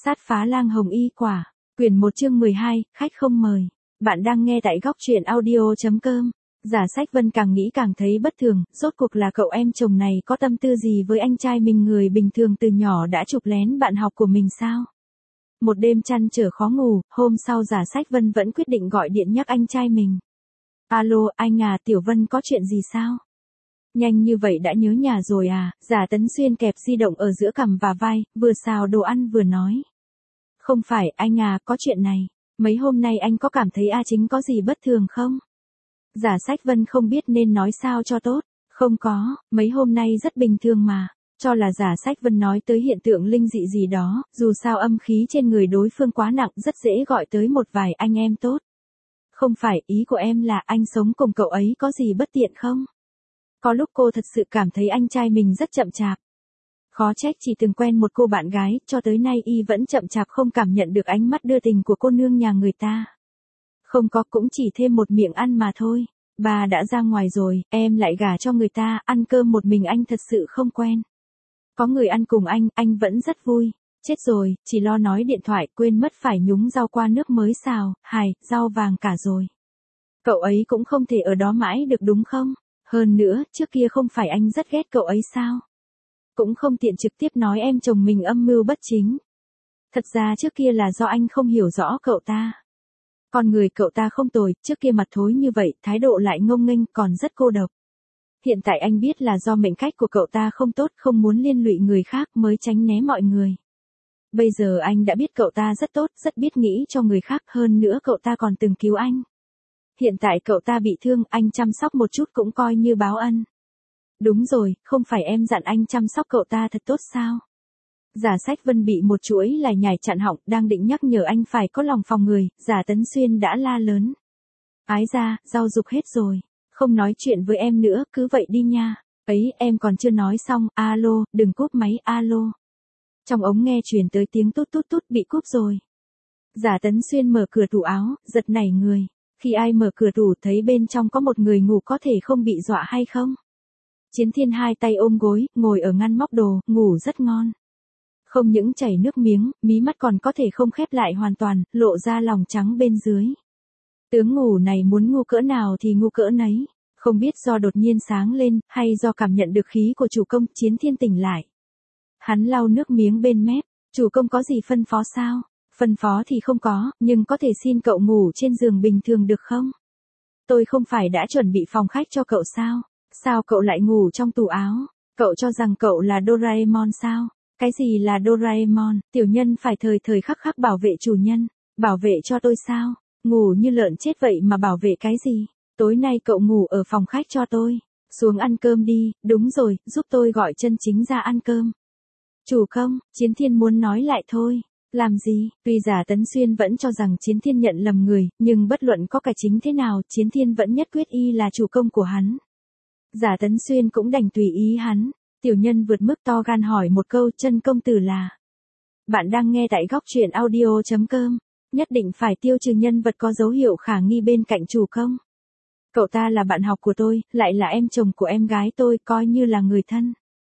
Sát phá lang hồng y quả. Quyển 1 chương 12, khách không mời. Bạn đang nghe tại góc truyện audio.com. Giả Sách Vân càng nghĩ càng thấy bất thường, rốt cuộc là cậu em chồng này có tâm tư gì với anh trai mình, người bình thường từ nhỏ đã chụp lén bạn học của mình sao? Một đêm trăn trở khó ngủ, hôm sau Giả Sách Vân vẫn quyết định gọi điện nhắc anh trai mình. Alo, anh à, Tiểu Vân có chuyện gì sao? Nhanh như vậy đã nhớ nhà rồi à? Giả Tấn Xuyên kẹp di động ở giữa cằm và vai, vừa xào đồ ăn vừa nói. Không phải, anh à, có chuyện này. Mấy hôm nay anh có cảm thấy A Chính có gì bất thường không? Giả Sách Vân không biết nên nói sao cho tốt. Không có, mấy hôm nay rất bình thường mà. Cho là Giả Sách Vân nói tới hiện tượng linh dị gì đó, dù sao âm khí trên người đối phương quá nặng, rất dễ gọi tới một vài anh em tốt. Không phải, ý của em là anh sống cùng cậu ấy có gì bất tiện không? Có lúc cô thật sự cảm thấy anh trai mình rất chậm chạp. Khó trách chỉ từng quen một cô bạn gái, cho tới nay y vẫn chậm chạp không cảm nhận được ánh mắt đưa tình của cô nương nhà người ta. Không có, cũng chỉ thêm một miệng ăn mà thôi. Bà đã ra ngoài rồi, em lại gả cho người ta, ăn cơm một mình anh thật sự không quen. Có người ăn cùng anh vẫn rất vui. Chết rồi, chỉ lo nói điện thoại, quên mất phải nhúng rau qua nước mới xào, hài, rau vàng cả rồi. Cậu ấy cũng không thể ở đó mãi được đúng không? Hơn nữa, trước kia không phải anh rất ghét cậu ấy sao? Cũng không tiện trực tiếp nói em chồng mình âm mưu bất chính. Thật ra trước kia là do anh không hiểu rõ cậu ta. Con người cậu ta không tồi, trước kia mặt thối như vậy, thái độ lại ngông nghênh, còn rất cô độc. Hiện tại anh biết là do mệnh cách của cậu ta không tốt, không muốn liên lụy người khác mới tránh né mọi người. Bây giờ anh đã biết cậu ta rất tốt, rất biết nghĩ cho người khác, hơn nữa cậu ta còn từng cứu anh. Hiện tại cậu ta bị thương, anh chăm sóc một chút cũng coi như báo ân. Đúng rồi, không phải em dặn anh chăm sóc cậu ta thật tốt sao? Giả Sách Vân bị một chuỗi lải nhải chặn họng, đang định nhắc nhở anh phải có lòng phòng người, Giả Tấn Xuyên đã la lớn. Ái ra, rau rục hết rồi. Không nói chuyện với em nữa, cứ vậy đi nha. Ấy, em còn chưa nói xong, alo, đừng cúp máy, alo. Trong ống nghe truyền tới tiếng tút tút tút, bị cúp rồi. Giả Tấn Xuyên mở cửa tủ áo, giật nảy người. Khi ai mở cửa tủ thấy bên trong có một người ngủ có thể không bị dọa hay không? Chiến Thiên hai tay ôm gối, ngồi ở ngăn móc đồ, ngủ rất ngon. Không những chảy nước miếng, mí mắt còn có thể không khép lại hoàn toàn, lộ ra lòng trắng bên dưới. Tướng ngủ này muốn ngu cỡ nào thì ngu cỡ nấy. Không biết do đột nhiên sáng lên, hay do cảm nhận được khí của chủ công, Chiến Thiên tỉnh lại. Hắn lau nước miếng bên mép, chủ công có gì phân phó sao? Phân phó thì không có, nhưng có thể xin cậu ngủ trên giường bình thường được không? Tôi không phải đã chuẩn bị phòng khách cho cậu sao? Sao cậu lại ngủ trong tủ áo? Cậu cho rằng cậu là Doraemon sao? Cái gì là Doraemon? Tiểu nhân phải thời thời khắc khắc bảo vệ chủ nhân. Bảo vệ cho tôi sao? Ngủ như lợn chết vậy mà bảo vệ cái gì? Tối nay cậu ngủ ở phòng khách cho tôi. Xuống ăn cơm đi, đúng rồi, giúp tôi gọi Chân Chính ra ăn cơm. Chủ công, Chiến Thiên muốn nói lại thôi. Làm gì? Tuy Giả Tấn Xuyên vẫn cho rằng Chiến Thiên nhận lầm người, nhưng bất luận có cải chính thế nào, Chiến Thiên vẫn nhất quyết y là chủ công của hắn. Giả Tấn Xuyên cũng đành tùy ý hắn. Tiểu nhân vượt mức to gan hỏi một câu, Chân công tử là. Bạn đang nghe tại góc truyện audio.com. Nhất định phải tiêu trừ nhân vật có dấu hiệu khả nghi bên cạnh chủ công. Cậu ta là bạn học của tôi, lại là em chồng của em gái tôi, coi như là người thân.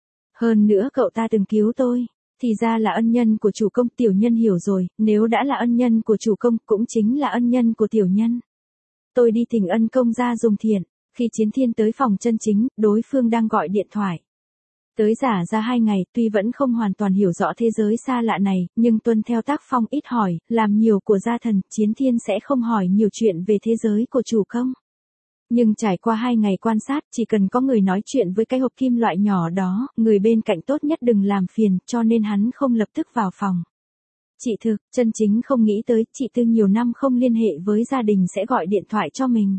Hơn nữa cậu ta từng cứu tôi. Thì ra là ân nhân của chủ công, tiểu nhân hiểu rồi, nếu đã là ân nhân của chủ công, cũng chính là ân nhân của tiểu nhân. Tôi đi thỉnh ân công ra dùng thiện. Khi Chiến Thiên tới phòng Chân Chính, đối phương đang gọi điện thoại. Tới giả ra 2 ngày, tuy vẫn không hoàn toàn hiểu rõ thế giới xa lạ này, nhưng tuân theo tác phong ít hỏi, làm nhiều của gia thần, Chiến Thiên sẽ không hỏi nhiều chuyện về thế giới của chủ công. Nhưng trải qua 2 ngày quan sát, chỉ cần có người nói chuyện với cái hộp kim loại nhỏ đó, người bên cạnh tốt nhất đừng làm phiền, cho nên hắn không lập tức vào phòng. Chị Thực, Chân Chính không nghĩ tới, chị Tư nhiều năm không liên hệ với gia đình sẽ gọi điện thoại cho mình.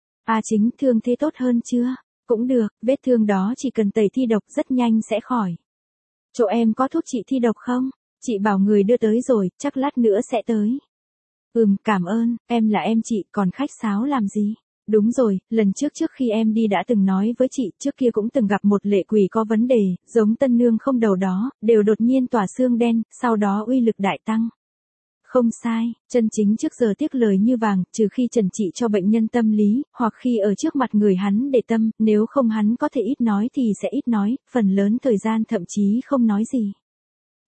A Chính, thương thế tốt hơn chưa? Cũng được, vết thương đó chỉ cần tẩy thi độc rất nhanh sẽ khỏi. Chỗ em có thuốc trị thi độc không? Chị bảo người đưa tới rồi, chắc lát nữa sẽ tới. Cảm ơn, em là em chị, còn khách sáo làm gì? Đúng rồi, lần trước khi em đi đã từng nói với chị, trước kia cũng từng gặp một lệ quỷ có vấn đề, giống tân nương không đầu đó, đều đột nhiên tỏa xương đen, sau đó uy lực đại tăng. Không sai, Chân Chính trước giờ tiếc lời như vàng, trừ khi trần trị cho bệnh nhân tâm lý, hoặc khi ở trước mặt người hắn để tâm, nếu không hắn có thể ít nói thì sẽ ít nói, phần lớn thời gian thậm chí không nói gì.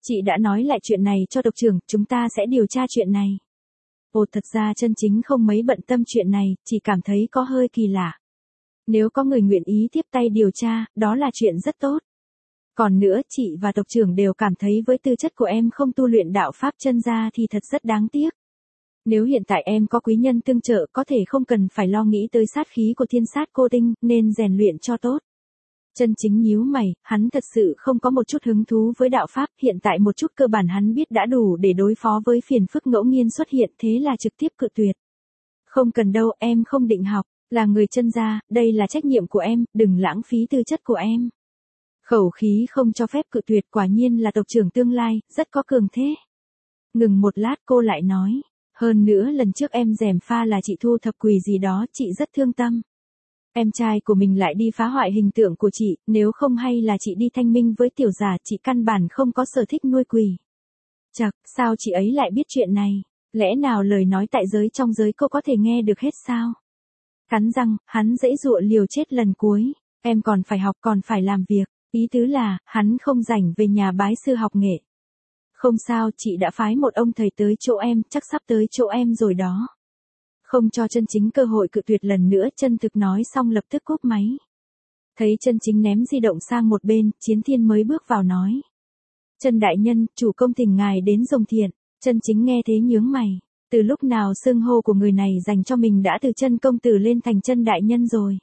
Chị đã nói lại chuyện này cho tộc trưởng, chúng ta sẽ điều tra chuyện này. Ồ, thật ra chân chính không mấy bận tâm chuyện này, chỉ cảm thấy có hơi kỳ lạ. Nếu có người nguyện ý tiếp tay điều tra, đó là chuyện rất tốt. Còn nữa, chị và tộc trưởng đều cảm thấy với tư chất của em không tu luyện đạo pháp chân gia thì thật rất đáng tiếc. Nếu hiện tại em có quý nhân tương trợ, có thể không cần phải lo nghĩ tới sát khí của thiên sát cô tinh, nên rèn luyện cho tốt. Chân chính nhíu mày, hắn thật sự không có một chút hứng thú với đạo pháp, hiện tại một chút cơ bản hắn biết đã đủ để đối phó với phiền phức ngẫu nhiên xuất hiện, thế là trực tiếp cự tuyệt. Không cần đâu, em không định học, là người chân gia, đây là trách nhiệm của em, đừng lãng phí tư chất của em. Khẩu khí không cho phép cự tuyệt, quả nhiên là tộc trưởng tương lai, rất có cường thế. Ngừng một lát cô lại nói, hơn nữa lần trước em gièm pha là chị thu thập quỷ gì đó, chị rất thương tâm. Em trai của mình lại đi phá hoại hình tượng của chị, nếu không hay là chị đi thanh minh với tiểu giả, chị căn bản không có sở thích nuôi quỷ. Chậc, sao chị ấy lại biết chuyện này? Lẽ nào lời nói tại giới trong giới cô có thể nghe được hết sao? Cắn răng, hắn giãy giụa liều chết lần cuối. Em còn phải học, còn phải làm việc. Ý tứ là, hắn không rảnh về nhà bái sư học nghệ. Không sao, chị đã phái một ông thầy tới chỗ em, chắc sắp tới chỗ em rồi đó. Không cho chân chính cơ hội cự tuyệt lần nữa, chân thực nói xong lập tức cúp máy. Thấy chân chính ném di động sang một bên, Chiến Thiên mới bước vào nói. Chân đại nhân, chủ công tình ngài đến dùng thiện. Chân chính nghe thế nhướng mày. Từ lúc nào xưng hô của người này dành cho mình đã từ chân công tử lên thành chân đại nhân rồi.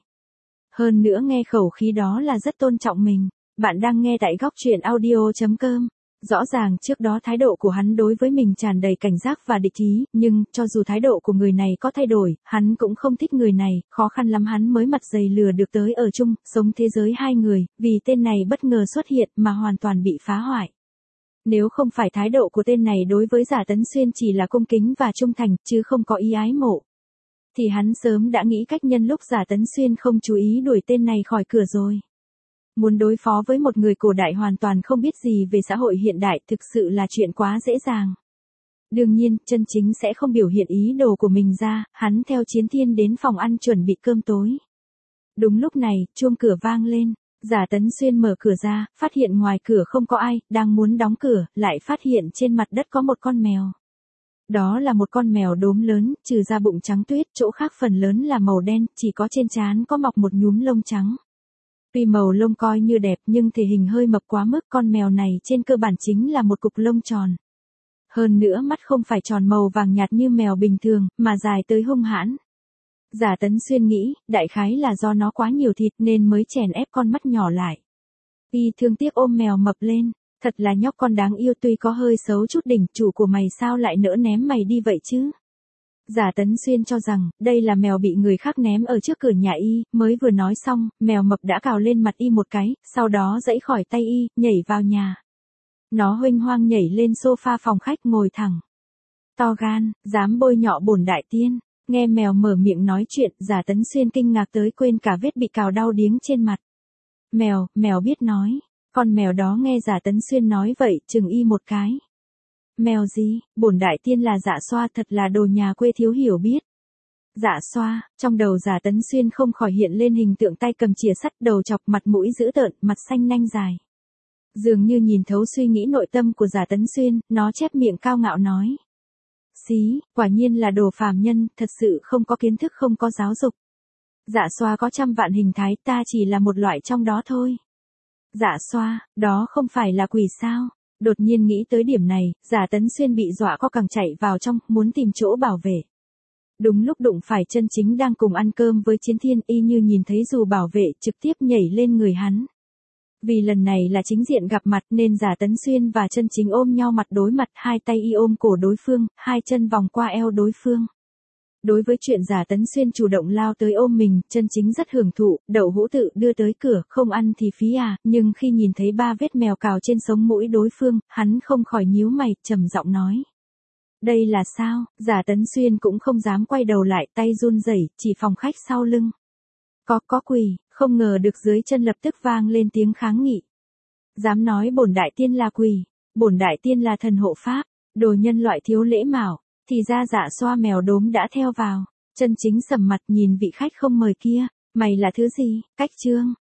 Hơn nữa nghe khẩu khí đó là rất tôn trọng mình. Bạn đang nghe tại góc truyện audio.com. Rõ ràng trước đó thái độ của hắn đối với mình tràn đầy cảnh giác và địch ý, nhưng cho dù thái độ của người này có thay đổi, hắn cũng không thích người này, khó khăn lắm hắn mới mặt dày lừa được tới ở chung, sống thế giới hai người, vì tên này bất ngờ xuất hiện mà hoàn toàn bị phá hoại. Nếu không phải thái độ của tên này đối với Giả Tấn Xuyên chỉ là cung kính và trung thành, chứ không có ý ái mộ, thì hắn sớm đã nghĩ cách nhân lúc Giả Tấn Xuyên không chú ý đuổi tên này khỏi cửa rồi. Muốn đối phó với một người cổ đại hoàn toàn không biết gì về xã hội hiện đại thực sự là chuyện quá dễ dàng. Đương nhiên, chân chính sẽ không biểu hiện ý đồ của mình ra, hắn theo Chiến Thiên đến phòng ăn chuẩn bị cơm tối. Đúng lúc này, chuông cửa vang lên, Giả Tấn Xuyên mở cửa ra, phát hiện ngoài cửa không có ai, đang muốn đóng cửa, lại phát hiện trên mặt đất có một con mèo. Đó là một con mèo đốm lớn, trừ ra bụng trắng tuyết, chỗ khác phần lớn là màu đen, chỉ có trên trán có mọc một nhúm lông trắng. Tuy màu lông coi như đẹp nhưng thể hình hơi mập quá mức, con mèo này trên cơ bản chính là một cục lông tròn. Hơn nữa mắt không phải tròn màu vàng nhạt như mèo bình thường, mà dài tới hung hãn. Giả Tấn Xuyên nghĩ, đại khái là do nó quá nhiều thịt nên mới chèn ép con mắt nhỏ lại. Y thương tiếc ôm mèo mập lên, thật là nhóc con đáng yêu, tuy có hơi xấu chút đỉnh, chủ của mày sao lại nỡ ném mày đi vậy chứ? Giả Tấn Xuyên cho rằng, đây là mèo bị người khác ném ở trước cửa nhà y, mới vừa nói xong, mèo mập đã cào lên mặt y một cái, sau đó giãy khỏi tay y, nhảy vào nhà. Nó huênh hoang nhảy lên sofa phòng khách ngồi thẳng. To gan, dám bôi nhọ bổn đại tiên. Nghe mèo mở miệng nói chuyện, Giả Tấn Xuyên kinh ngạc tới quên cả vết bị cào đau điếng trên mặt. Mèo biết nói. Con mèo đó nghe Giả Tấn Xuyên nói vậy, chừng y một cái. Mèo gì, bổn đại tiên là Dạ Xoa, thật là đồ nhà quê thiếu hiểu biết. Dạ Xoa, trong đầu Giả Tấn Xuyên không khỏi hiện lên hình tượng tay cầm chìa sắt, đầu chọc, mặt mũi dữ tợn, mặt xanh nanh dài. Dường như nhìn thấu suy nghĩ nội tâm của Giả Tấn Xuyên, nó chép miệng cao ngạo nói. Xí, quả nhiên là đồ phàm nhân, thật sự không có kiến thức, không có giáo dục. Dạ Xoa có trăm vạn hình thái, ta chỉ là một loại trong đó thôi. Dạ Xoa, đó không phải là quỷ sao? Đột nhiên nghĩ tới điểm này, Giả Tấn Xuyên bị dọa co cẳng chạy vào trong, muốn tìm chỗ bảo vệ. Đúng lúc đụng phải chân chính đang cùng ăn cơm với Chiến Thiên, y như nhìn thấy dù bảo vệ trực tiếp nhảy lên người hắn. Vì lần này là chính diện gặp mặt nên Giả Tấn Xuyên và chân chính ôm nhau mặt đối mặt, hai tay y ôm cổ đối phương, hai chân vòng qua eo đối phương. Đối với chuyện Giả Tấn Xuyên chủ động lao tới ôm mình, chân chính rất hưởng thụ, đậu hũ tự đưa tới cửa, không ăn thì phí à, nhưng khi nhìn thấy 3 vết mèo cào trên sống mũi đối phương, hắn không khỏi nhíu mày, trầm giọng nói. Đây là sao? Giả Tấn Xuyên cũng không dám quay đầu lại, tay run rẩy, chỉ phòng khách sau lưng. Có quỷ, không ngờ được dưới chân lập tức vang lên tiếng kháng nghị. Dám nói bổn đại tiên là quỷ, bổn đại tiên là thần hộ pháp, đồ nhân loại thiếu lễ mạo. Thì ra Dạ Xoa mèo đốm đã theo vào, chân chính sầm mặt nhìn vị khách không mời kia, mày là thứ gì, cách trương,